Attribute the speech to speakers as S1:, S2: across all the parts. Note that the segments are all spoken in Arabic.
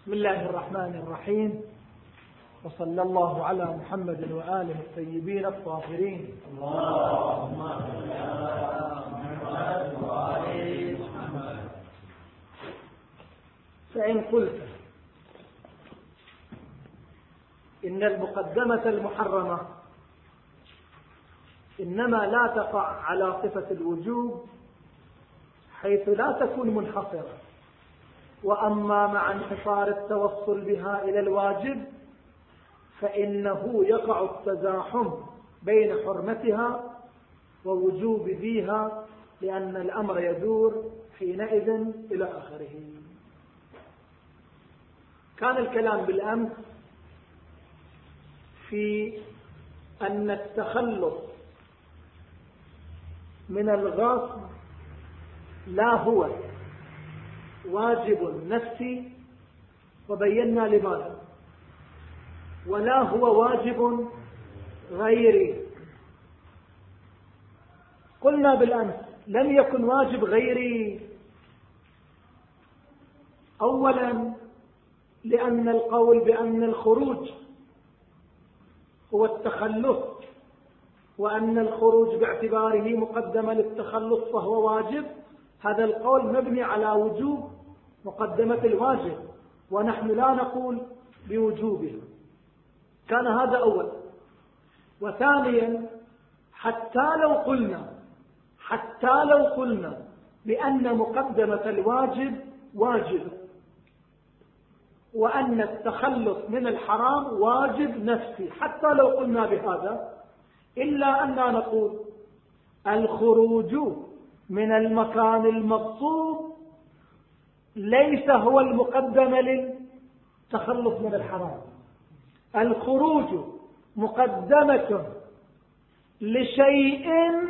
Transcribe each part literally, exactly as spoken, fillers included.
S1: بسم الله الرحمن الرحيم، وصلى الله على محمد وآله الطيبين الطاهرين. اللهم صل على محمد وآل محمد. فإن قلت إن المقدمة المحرمة إنما لا تقع على صفة الوجوب حيث لا تكون منحصرة، وأما مع انحصار التوصل بها إلى الواجب فإنه يقع التزاحم بين حرمتها ووجوب ذيها، لأن الأمر يدور حينئذ إلى آخره. كان الكلام بالأمس في أن التخلص من الغاصب لا هو واجب نفسي، وبينا لماذا، ولا هو واجب غيري. قلنا بالأمس لم يكن واجب غيري أولا لأن القول بأن الخروج هو التخلص، وأن الخروج باعتباره مقدمة للتخلص فهو واجب، هذا القول مبني على وجوب مقدمة الواجب، ونحن لا نقول بوجوبه. كان هذا أول. وثانيا حتى لو قلنا حتى لو قلنا بأن مقدمة الواجب واجب، وأن التخلص من الحرام واجب نفسي، حتى لو قلنا بهذا، إلا أننا نقول الخروج من المكان المغصوب ليس هو المقدم للتخلص من الحرام. الخروج مقدمة لشيء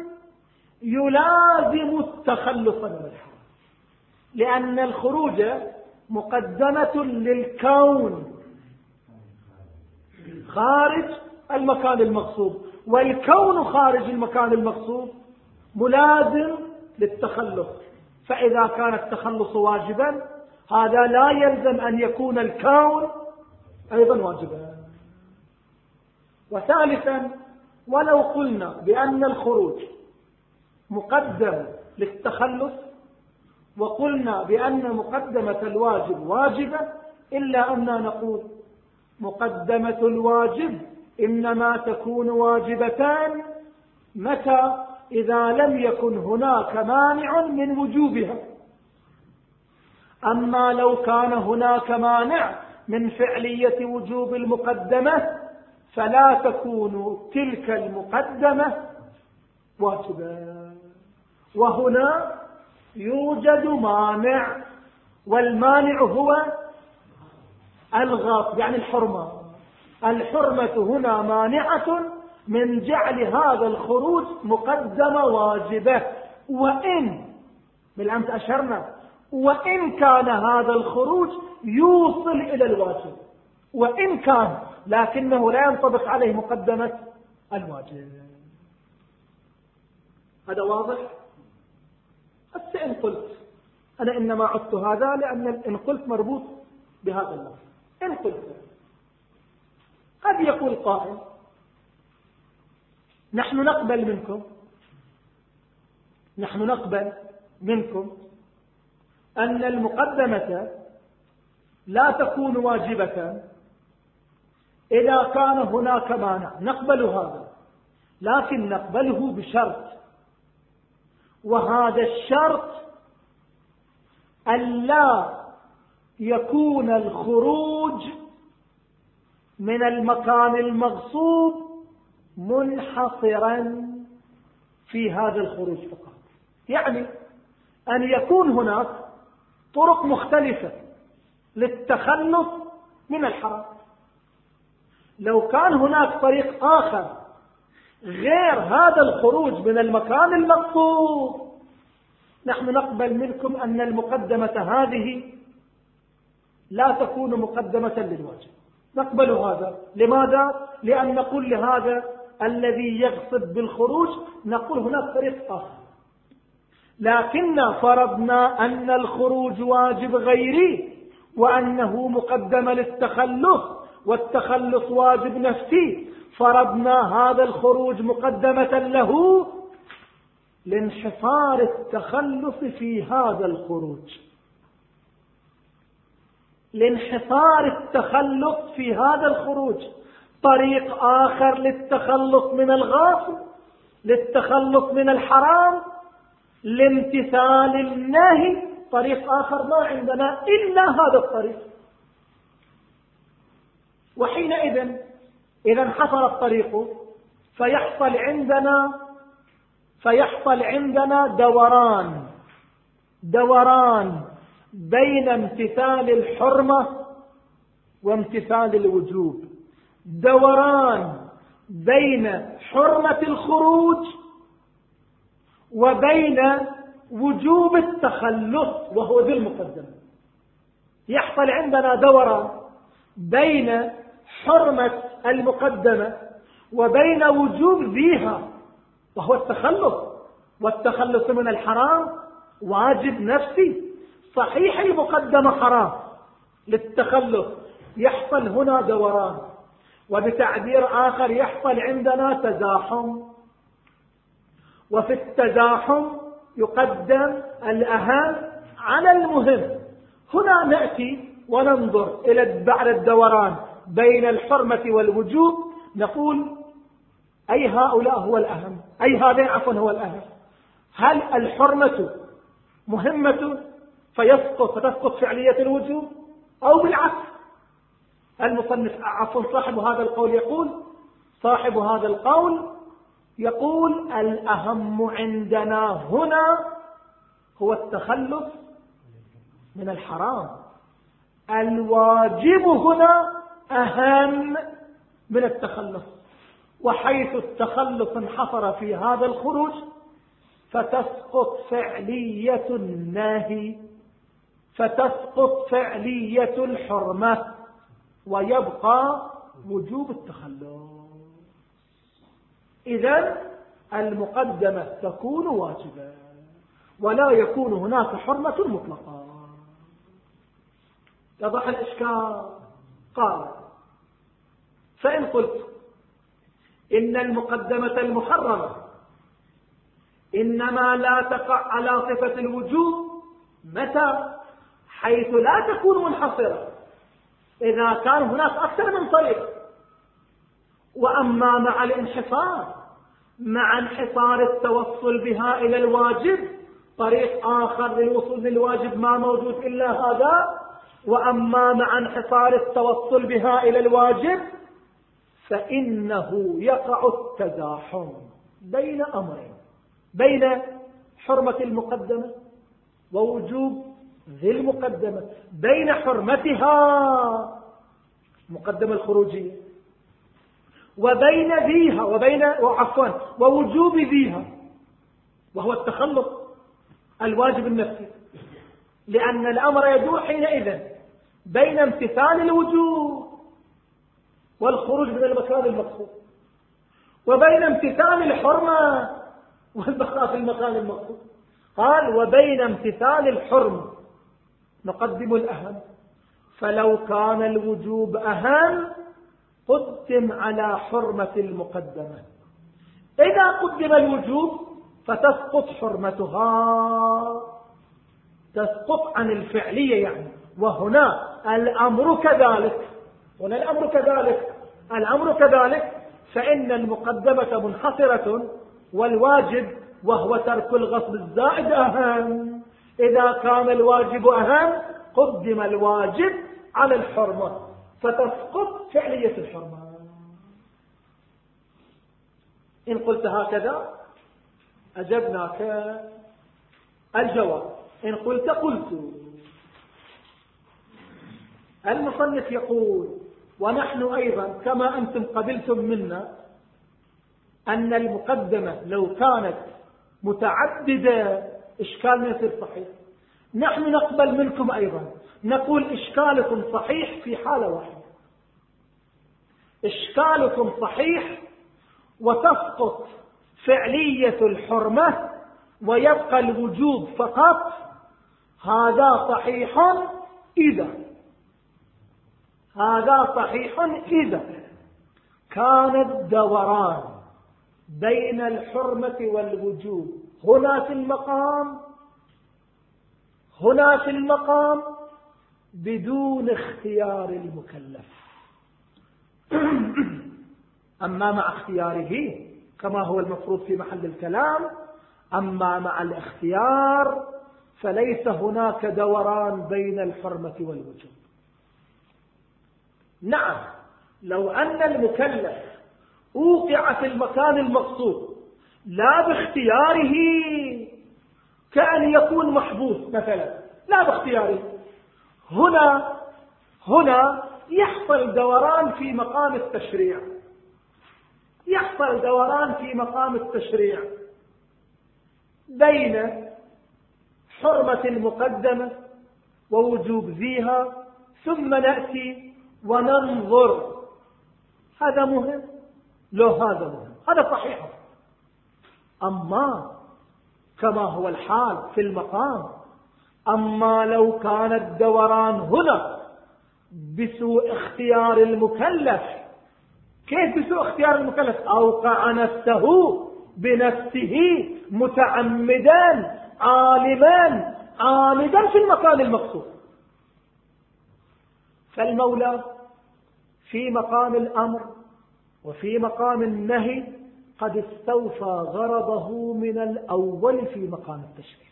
S1: يلازم التخلص من الحرام، لأن الخروج مقدمة للكون خارج المكان المغصوب، والكون خارج المكان المغصوب ملازم للتخلص، فإذا كان التخلص واجبا هذا لا يلزم أن يكون الكون أيضا واجبا. وثالثا ولو قلنا بأن الخروج مقدم للتخلص وقلنا بأن مقدمة الواجب واجبة، إلا أننا نقول مقدمة الواجب إنما تكون واجبتان متى إذا لم يكن هناك مانع من وجوبها. أما لو كان هناك مانع من فعلية وجوب المقدمة فلا تكون تلك المقدمة واجبة. وهنا يوجد مانع، والمانع هو الغاصب، يعني الحرمة. الحرمة هنا مانعة من جعل هذا الخروج مقدمة واجبة، وإن بالأمس أشرنا وإن كان هذا الخروج يوصل إلى الواجب، وإن كان لكنه لا ينطبق عليه مقدمة الواجب. هذا واضح؟ بس إن قلت أنا إنما عدت هذا لأن إن قلت مربوط بهذا اللفظ. إن قلت قد يقول قائل نحن نقبل منكم نحن نقبل منكم أن المقدمة لا تكون واجبة إذا كان هناك مانع، نقبل هذا، لكن نقبله بشرط، وهذا الشرط ألا يكون الخروج من المكان المغصوب منحصرا في هذا الخروج فقط، يعني أن يكون هناك طرق مختلفة للتخلص من الحرام. لو كان هناك طريق آخر غير هذا الخروج من المكان المغصوب نحن نقبل منكم أن المقدمة هذه لا تكون مقدمة للواجب، نقبل هذا. لماذا؟ لأن نقول لهذا الذي يغصب بالخروج نقول هناك طريق آخر، لكن فرضنا أن الخروج واجب غيري، وأنه مقدمة للتخلص، والتخلص واجب نفسي، فرضنا هذا الخروج مقدمة له لانحصار التخلص في هذا الخروج، لانحصار التخلص في هذا الخروج. طريق آخر للتخلص من الغاصب، للتخلص من الحرام، لامتثال النهي، طريق آخر ما عندنا إلا هذا الطريق. وحينئذ إذا انحصر الطريق فيحصل عندنا فيحصل عندنا دوران دوران بين امتثال الحرمة وامتثال الوجوب، دوران بين حرمة الخروج وبين وجوب التخلص وهو ذي المقدمة. يحصل عندنا دوران بين حرمة المقدمة وبين وجوب ذيها وهو التخلص، والتخلص من الحرام واجب نفسي. صحيح المقدمة حرام للتخلص، يحصل هنا دوران، وبتعبير آخر يحصل عندنا تزاحم، وفي التزاحم يقدم الأهم على المهم. هنا نأتي وننظر إلى بعد الدوران بين الحرمة والوجوب، نقول أي هؤلاء هو الأهم، أي هذين عفوا هو الأهم. هل الحرمة مهمة فيسقط فتسقط فعلية الوجوب، أو بالعكس؟ المصنف عفوا صاحب هذا القول يقول صاحب هذا القول يقول الأهم عندنا هنا هو التخلص من الحرام، الواجب هنا أهم من التخلص. وحيث التخلص انحصر في هذا الخروج فتسقط فعلية الناهي، فتسقط فعلية الحرمة، ويبقى وجوب التخلص. إذن المقدمة تكون واجبة ولا يكون هناك حرمة مطلقة. يضح الإشكال؟ قال فإن قلت إن المقدمة المحرمة إنما لا تقع على صفة الوجوب، متى؟ حيث لا تكون منحصرة، إذا كان هناك أكثر من طريق. وأما مع الانحصار، مع انحصار التوصل بها إلى الواجب، طريق آخر للوصول للواجب ما موجود إلا هذا. وأما مع انحصار التوصل بها إلى الواجب فإنه يقع التزاحم بين أمرين، بين حرمة المقدمة ووجوب ذي المقدمة، بين حرمتها المقدمة الخروجية وبين ذيها وبين وعفوا ووجوب ذيها وهو التخلص الواجب النفسي، لأن الأمر يدور حينئذ بين امتثال الوجوب والخروج من المكان المقصود، وبين امتثال الحرمة والبقاء في المكان المقصود. قال وبين امتثال الحرمة نقدم الأهم، فلو كان الوجوب أهم قدم على حرمة المقدمة. إذا قدم الوجوب فتسقط حرمتها، تسقط عن الفعلية يعني. وهنا الأمر كذلك، هنا الأمر كذلك الأمر كذلك فإن المقدمة منحصرة والواجب وهو ترك الغصب الزائد أهم. إذا كان الواجب أهم قدم الواجب على الحرمة فتسقط فعلية الحرمة. إن قلت هكذا أجبناك الجواب، إن قلت قلت. المصنف يقول ونحن أيضا كما أنتم قبلتم منا أن المقدمة لو كانت متعددة إشكال ما يصير صحيح، نحن نقبل منكم أيضا، نقول إشكالكم صحيح في حالة واحدة، إشكالكم صحيح وتسقط فعلية الحرمة ويبقى الوجوب فقط. هذا صحيح إذا هذا صحيح إذا كان الدوران بين الحرمة والوجوب هنا في المقام هنا في المقام بدون اختيار المكلف. أما مع اختياره كما هو المفروض في محل الكلام، أما مع الاختيار فليس هناك دوران بين الحرمة والوجوب. نعم، لو أن المكلف أوقع في المكان المقصود لا باختياره، كأن يكون محبوس مثلا لا باختياره، هنا هنا يحصل دوران في مقام التشريع، يحصل دوران في مقام التشريع بين حرمة المقدمة ووجوب ذيها، ثم نأتي وننظر هذا مهم لو هذا مهم، هذا صحيح. أما كما هو الحال في المقام، أما لو كان الدوران هنا بسوء اختيار المكلف، كيف بسوء اختيار المكلف؟ أوقع نفسه بنفسه متعمدا عالما عامدا في المكان المقصود. فالمولى في مقام الأمر وفي مقام النهي قد استوفى غرضه من الأول في مقام التشريع.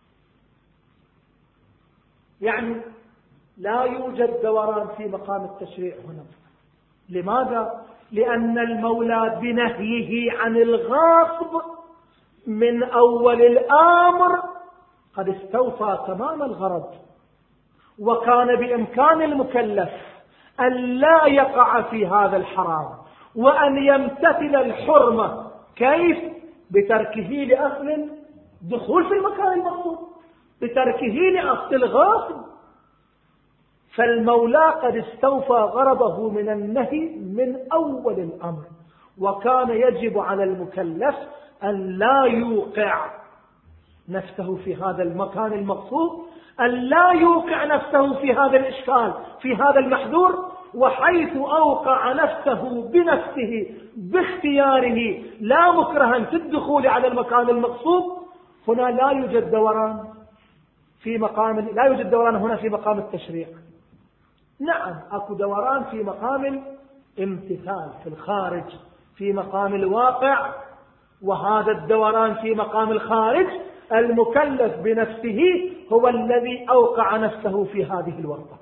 S1: يعني لا يوجد دوران في مقام التشريع هنا. لماذا؟ لأن المولى بنهيه عن الغاصب من أول الأمر قد استوفى تمام الغرض، وكان بإمكان المكلف أن لا يقع في هذا الحرام وأن يمتثل الحرمة. كيف؟ بتركه لأصل دخول في المكان المقصود، بتركه لأصل الغاصب. فالمولى قد استوفى غرضه من النهي من أول الأمر، وكان يجب على المكلف أن لا يوقع نفسه في هذا المكان المقصود، أن لا يوقع نفسه في هذا الإشكال في هذا المحذور. وحيث أوقع نفسه بنفسه باختياره لا مكرها في الدخول على المكان المقصود، هنا لا يوجد دوران في مقام لا يوجد دوران هنا في مقام التشريع. نعم، أكو دوران في مقام الامتثال في الخارج، في مقام الواقع، وهذا الدوران في مقام الخارج المكلف بنفسه هو الذي أوقع نفسه في هذه الورطة،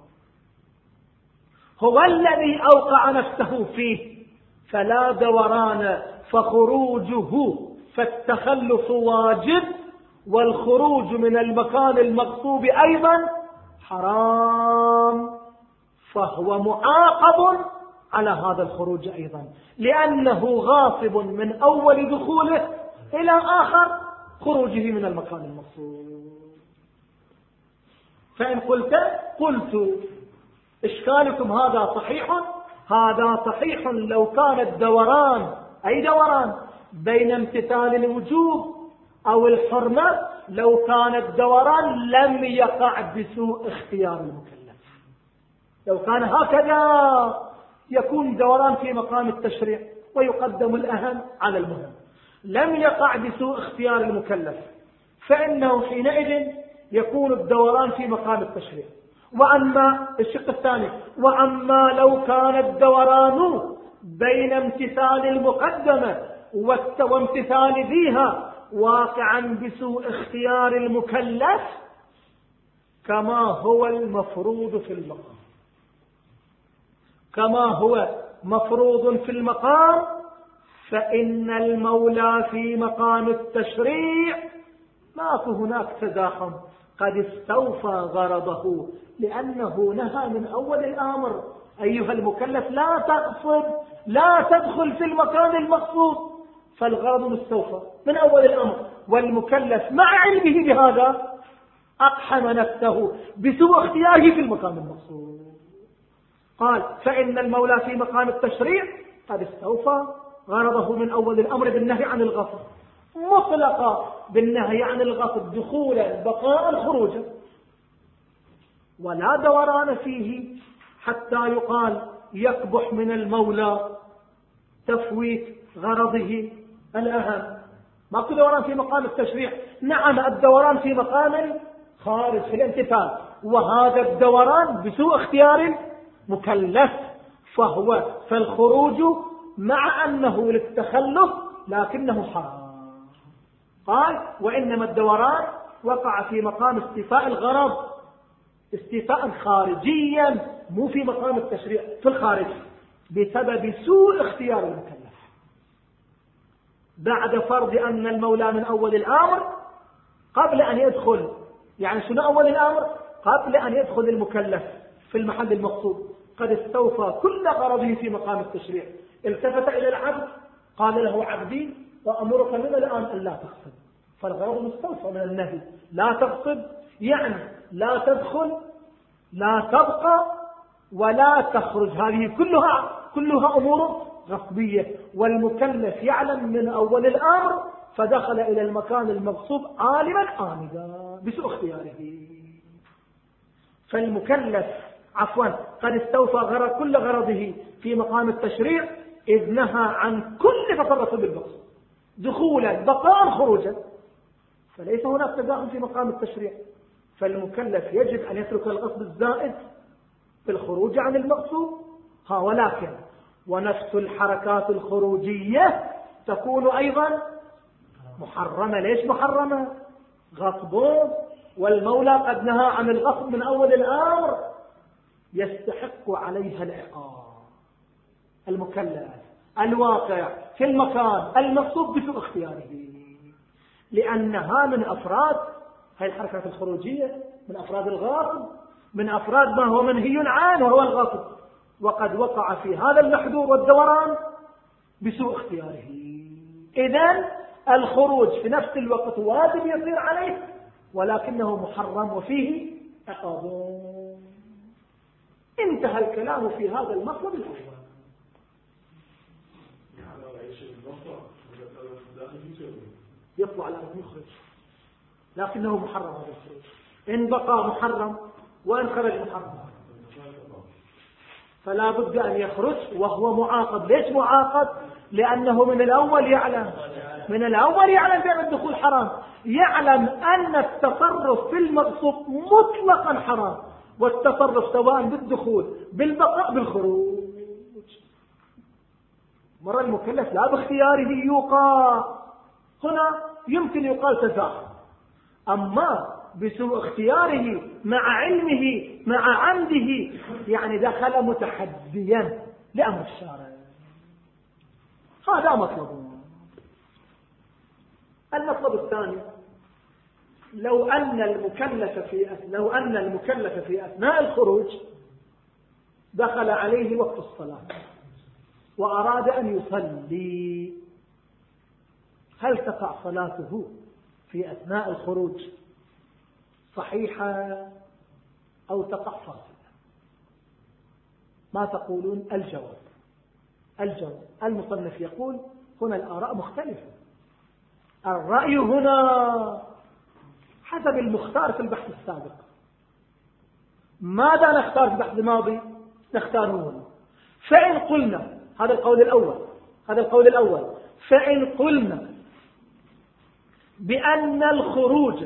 S1: هو الذي أوقع نفسه فيه، فلا دوران. فخروجه فالتخلف واجب، والخروج من المكان المغصوب أيضا حرام، فهو معاقب على هذا الخروج أيضا، لأنه غاصب من أول دخوله إلى آخر خروجه من المكان المغصوب. فإن قلت قلت إشكالكم هذا صحيح، هذا صحيح لو كان الدوران أي دوران بين امتثال الوجوب أو الحرمة، لو كان الدوران لم يقع بسوء اختيار المكلف. لو كان هكذا يكون دوران في مقام التشريع ويقدم الأهم على المهم، لم يقع بسوء اختيار المكلف، فإنه حينئذ يكون الدوران في مقام التشريع. وأما الشق الثاني، وأما لو كان الدوران بين امتثال المقدمة وامتثال ذيها واقعا بسوء اختيار المكلف كما هو المفروض في المقام، كما هو مفروض في المقام، فإن المولى في مقام التشريع ما في هناك تزاحم، قد استوفى غرضه، لأنه نهى من أول الأمر أيها المكلف لا تقصد لا تدخل في المكان المقصود، فالغرض مستوفى من أول الأمر، والمكلف مع علمه بهذا أقحم نفسه بسوء اختياره في المكان المقصود. قال فإن المولى في مقام التشريع قد استوفى غرضه من أول الأمر بالنهي عن الغصب مطلقا، بالنهي عن الغصب دخولا بقاء خروجا، ولا دوران فيه حتى يقال يقبح من المولى تفويت غرضه الأهم. ماكو دوران في مقام التشريع، نعم الدوران في مقام خارج في الامتثال، وهذا الدوران بسوء اختيار مكلف، فهو فالخروج مع أنه للتخلف لكنه حرام. قال وإنما الدوران وقع في مقام استيفاء الغرض استيفاء خارجيا، مو في مقام التشريع في الخارج، بسبب سوء اختيار المكلف بعد فرض أن المولى من أول الأمر قبل أن يدخل. يعني شنو أول الأمر؟ قبل أن يدخل المكلف في المحل المقصود قد استوفى كل غرضه في مقام التشريع. التفت إلى العبد قال له عبدي وأمرك من الآن أن لا تغصب، فالغرض مستوفى من النهي لا تغصب، يعني لا تدخل لا تبقى ولا تخرج، هذه كلها كلها أمور غصبية، والمكلف يعلم من أول الأمر فدخل إلى المكان المغصوب عالما آمدا بسوء اختياره. فالمكلف عفوا قد استوفى غرض كل غرضه في مقام التشريع إذ نهى عن كل تصرف بالمقصود دخولا بقاء خروجا، فليس هناك تداخل في مقام التشريع. فالمكلف يجب أن يترك الغصب الزائد في الخروج عن المقصود. ها ولكن ونفس الحركات الخروجية تكون أيضا محرمة. ليش محرمة؟ غصب، والمولى قد نهى عن الغصب من أول الأمر، يستحق عليها العقاب. المكلف الواقع في المكان المقصود بسوء اختياره، لأنها من أفراد هذه الحركات الخروجية، من أفراد الغاصب، من أفراد ما هو منهي عنه وهو الغاصب، وقد وقع في هذا المحذور والدوران بسوء اختياره. إذن الخروج في نفس الوقت واجب يصير عليه ولكنه محرم وفيه عقاب. انتهى الكلام في هذا المطلب الأول. يطلع على المخرج لكنه محرم هذا الخروج، إن بقى محرم وإن خرج محرم، فلا بد أن يخرج وهو معاقب. ليش معاقب؟ لأنه من الأول يعلم من الأول يعلم بأن الدخول حرام، يعلم أن التصرف في المغصوب مطلقا حرام، والتصرف سواء بالدخول بالبقاء بالخروج. مرة المكلف لا باختياره يوقع، هنا يمكن يقال تزاحم، أما بسوء اختياره مع علمه مع عمده يعني دخل متحديا لأمر الشارع. هذا مطلب. المطلب الثاني لو أن المكلف في لو أن المكلف في أثناء الخروج دخل عليه وقت الصلاة وأراد أن يصلي، هل تقع صلاته في أثناء الخروج صحيحة أو تقع فاسدة؟ ما تقولون؟ الجواب الجواب المصنف يقول هنا الآراء مختلفة. الرأي هنا حسب المختار في البحث السابق. ماذا نختار في البحث الماضي؟ نختاره هنا. فإن قلنا هذا القول الأول هذا القول الأول فإن قلنا بأن الخروج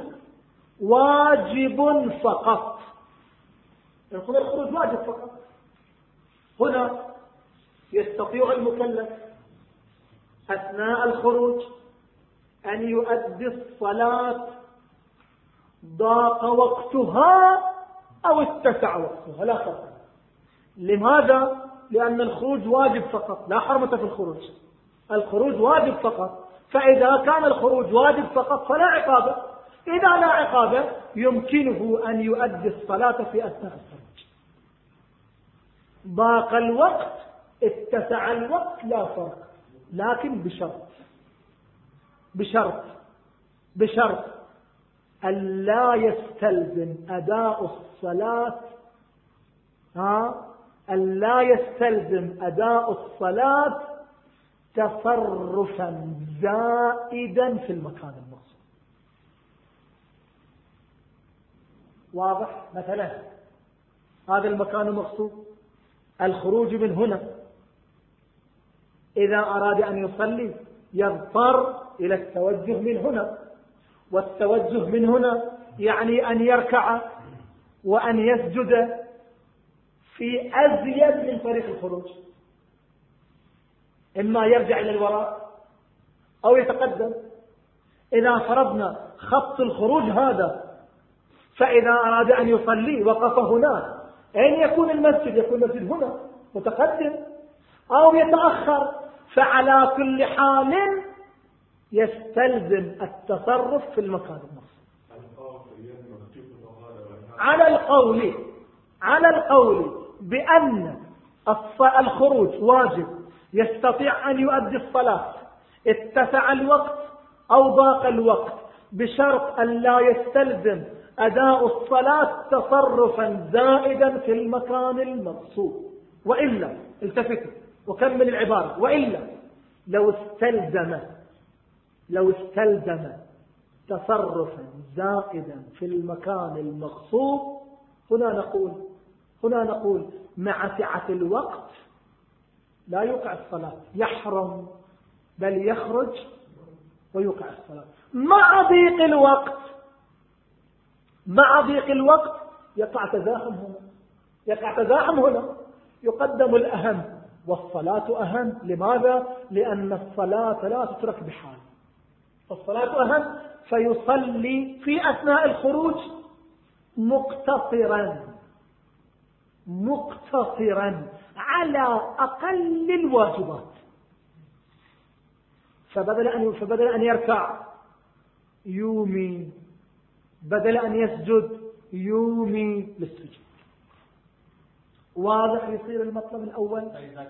S1: واجب فقط، نقول الخروج واجب فقط، هنا يستطيع المكلف أثناء الخروج أن يؤدي الصلاة ضاق وقتها أو اتسع وقتها، لا فرق. لماذا؟ لأن الخروج واجب فقط، لا حرمة في الخروج، الخروج واجب فقط. فإذا كان الخروج واجب فقط فلا عقابة، إذا لا عقابة يمكنه أن يؤدي الصلاة في أثناء الخروج. ضاق الوقت اتسع الوقت لا فرق، لكن بشرط بشرط بشرط ألا يستلزم أداء الصلاة ها ألا يستلزم أداء الصلاة تصرفا زائدا في المكان المقصود. واضح؟ مثلا هذا المكان المقصود الخروج من هنا. إذا أراد أن يصلي يضطر إلى التوجه من هنا، والتوجه من هنا يعني أن يركع وأن يسجد في أزيد من طريق الخروج، إما يرجع إلى الوراء أو يتقدم. إذا فرضنا خط الخروج هذا، فإذا أراد أن يصلي وقف هناك، أين يكون المسجد؟ يكون المسجد هنا متقدم أو يتأخر. فعلى كل حال يستلزم التصرف في المكان المقصود. على القول على القول بأن الخروج واجب، يستطيع أن يؤدي الصلاة اتسع الوقت أو ضاق الوقت، بشرط أن لا يستلزم أداء الصلاة تصرفا زائدا في المكان المقصود. وإلا التفتوا وكمل العبارة، وإلا لو استلزم لو استلزم تصرفا زائدا في المكان المقصود، هنا نقول هنا نقول مع سعة الوقت لا يوقع الصلاة، يحرم، بل يخرج ويوقع الصلاة. مع ضيق الوقت مع ضيق الوقت يقع تزاحم هنا يقع تزاحم هنا يقدم الأهم والصلاة أهم. لماذا؟ لأن الصلاة لا تترك بحال، الصلاة أهم. فيصلي في أثناء الخروج مقتصرا مقتصرا على أقل الواجبات، فبدل أن فبدل أن يركع يومي، بدل أن يسجد يومي للسجود. واضح يصير المطلب الأول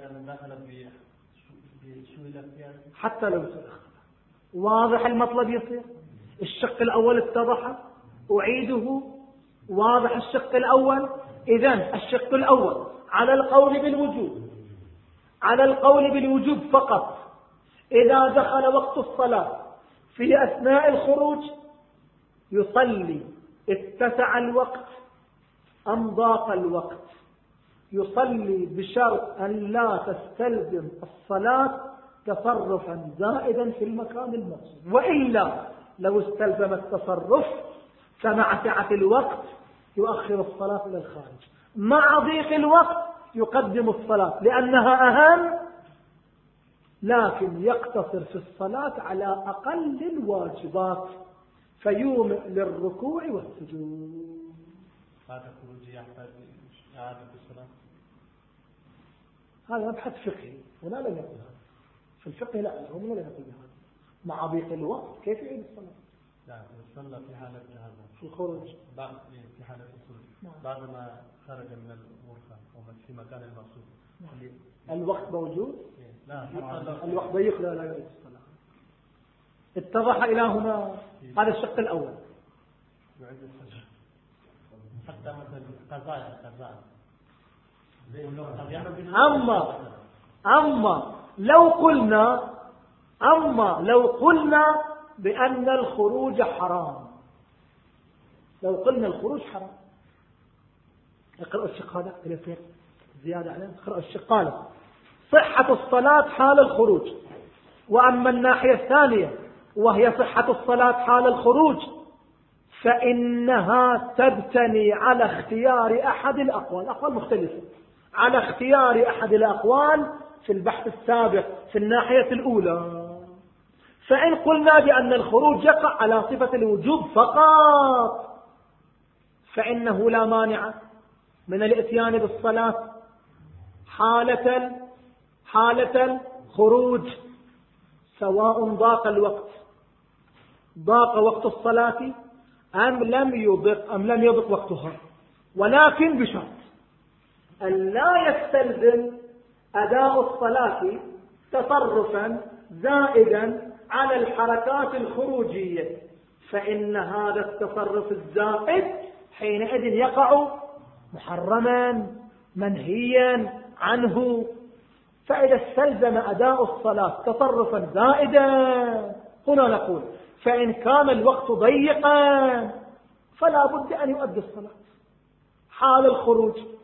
S1: حتى لو سئل. واضح المطلب يصير. الشق الأول اتضح، أعيده. واضح الشق الأول. إذن الشق الأول على القول بالوجوب على القول بالوجوب فقط إذا دخل وقت الصلاة في أثناء الخروج يصلي اتسع الوقت أم ضاق الوقت، يصلي بشرط أن لا تستلزم الصلاة تصرفا زائدا في المكان المقصود. وإلا لو استلزم التصرف فمع سعة الوقت يؤخر الصلاة إلى الخارج، مع ضيق الوقت يقدم الصلاة لأنها أهم، لكن يقتصر في الصلاة على أقل الواجبات فيومئ للركوع والسجود.
S2: هذا خروجي يحتاج إعادة الصلاة.
S1: هذا مبحث فقهي ولا لم يقل هذا في الفقه. لا هم لا يقول هذا. مع ضيق الوقت كيف يعيد الصلاة؟
S2: لا يصلى في حالة هذا
S1: في الخروج
S2: بعد في حالة الخروج بعد ما خرج من الغرفة أو في مكان المقصود.
S1: الوقت موجود؟
S2: لا
S1: الوقت ضيق، لا لا يعيد الصلاة. اتضح إلى هنا. هذا الشق الأول.
S2: يعيد الصلاة حتى مثلا قضاء قضاء.
S1: أما أما لو قلنا أما لو قلنا بأن الخروج حرام، لو قلنا الخروج حرام، اقرأوا الشق هذا كلمتين زيادة عليه. اقرأوا الشق. قال صحة الصلاة حال الخروج. وأما الناحية الثانية وهي صحة الصلاة حال الخروج فإنها تبتني على اختيار أحد الأقوال، أقوال مختلفة، على اختيار أحد الأقوال في البحث السابق في الناحية الأولى. فإن قلنا بأن الخروج يقع على صفة الوجوب فقط فإنه لا مانع من الاتيان بالصلاة حالة حالة الخروج، سواء ضاق الوقت ضاق وقت الصلاة أم لم يضق أم لم يضق وقتها، ولكن بشرط أن لا يستلزم أداء الصلاة تصرفا زائدا على الحركات الخروجية، فإن هذا التصرف الزائد حينئذ يقع محرما منهيا عنه. فإذا استلزم أداء الصلاة تصرفا زائدا هنا نقول فإن كان الوقت ضيقا فلا بد أن يؤدي الصلاة حال الخروج.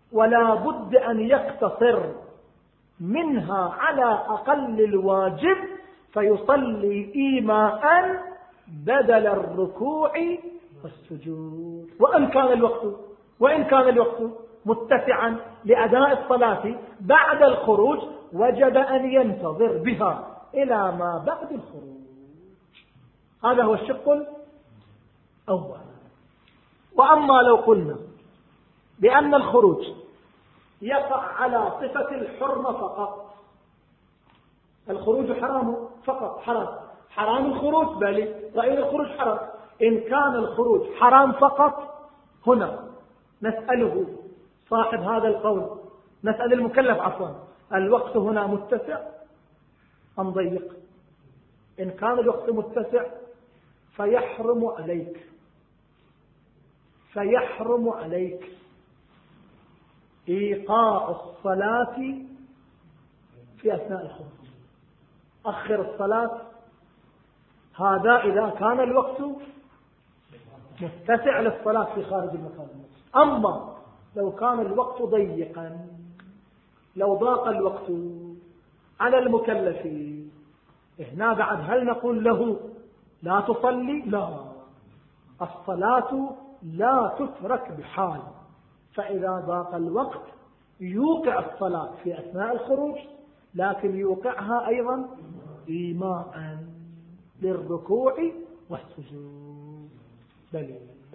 S1: ولا بد أن يقتصر منها على أقل الواجب فيصلي إيماء بدل الركوع والسجود. وإن كان الوقت وإن كان الوقت متسعا لأداء الصلاة بعد الخروج وجب أن ينتظر بها إلى ما بعد الخروج. هذا هو الشق الأول. وأما لو قلنا بأن الخروج يقع على صفة الحرمة فقط، الخروج حرام فقط، حرام حرام الخروج، بل رأينا الخروج حرام. إن كان الخروج حرام فقط هنا نسأله صاحب هذا القول، نسأل المكلف عفوا، الوقت هنا متسع أم ضيق؟ إن كان الوقت متسع فيحرم عليك فيحرم عليك إيقاع الصلاة في أثناء الخروج. أخر الصلاة، هذا إذا كان الوقت متسع للصلاة في خارج المكان. أما لو كان الوقت ضيقا، لو ضاق الوقت على المكلف، هنا بعد هل نقول له لا تصلي؟ لا، الصلاة لا تترك بحال. فإذا ضاق الوقت يوقع الصلاة في أثناء الخروج، لكن يوقعها أيضا إيماء للركوع والسجود. بل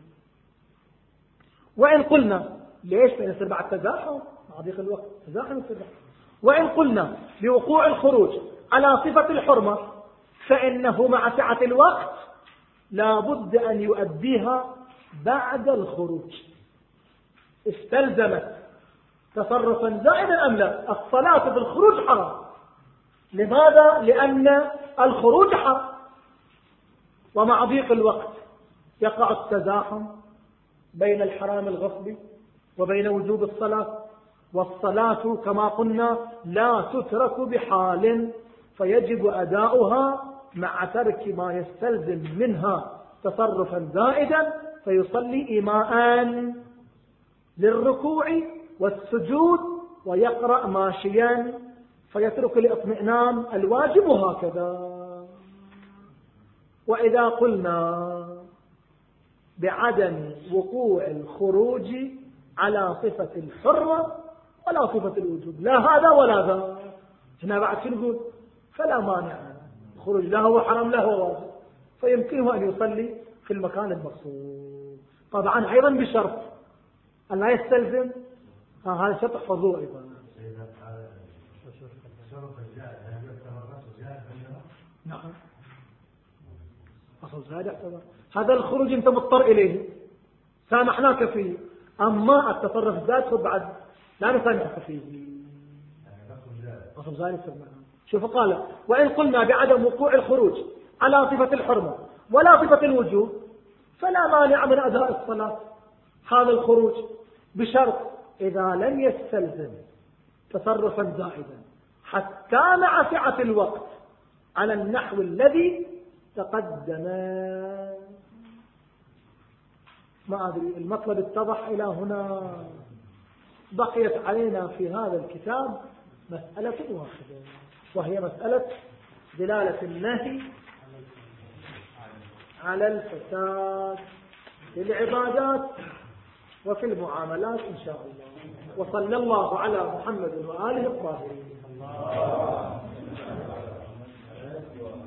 S1: وإن قلنا ليش يصير بعد تزاحم مع ضيق الوقت، تزاحم التزاحم. وإن قلنا لوقوع الخروج على صفة الحرمة فإنه مع سعة الوقت لا بد أن يؤديها بعد الخروج. استلزمت تصرفا زائدا أم لا؟ الصلاة بالخروج حرام. لماذا؟ لأن الخروج حرام، ومع ضيق الوقت يقع التزاحم بين الحرام الغصب وبين وجوب الصلاة. والصلاة كما قلنا لا تترك بحال، فيجب أداؤها مع ترك ما يستلزم منها تصرفا زائدا، فيصلي إيماء للركوع والسجود ويقرأ ماشيا، فيترك الاطمئنان الواجب هكذا. وإذا قلنا بعدم وقوع الخروج على صفة الحرمة ولا صفة الوجوب، لا هذا ولا ذا، هنا بعد شو نقول؟ فلا مانع، الخروج لا هو حرام لا هو واجب، فيمكنه أن يصلي في المكان المقصود، طبعا أيضا بشرط أن لا يستلزم هذا شرط حضور أيضا. نعم، أصل زاد اعتبر هذا الخروج أنت مضطر إليه سامحناك فيه، أما التصرف ذات بعد لا نسامحك فيه. أصل زاد اعتبر. شوف قال وإن قلنا بعدم وقوع الخروج على صفة الحرمة ولا صفة الوجوب فلا مانع من أداء الصلاة هذا الخروج، بشرط إذا لم يستلزم تصرفا زائدا حتى مع سعة الوقت على النحو الذي تقدم. ما أدري المطلب اتضح إلى هنا. بقيت علينا في هذا الكتاب مسألة واحدة، وهي مسألة دلالة النهي على الفساد في العبادات وفي المعاملات إن شاء الله. وصلى الله على محمد وآله الطاهرين.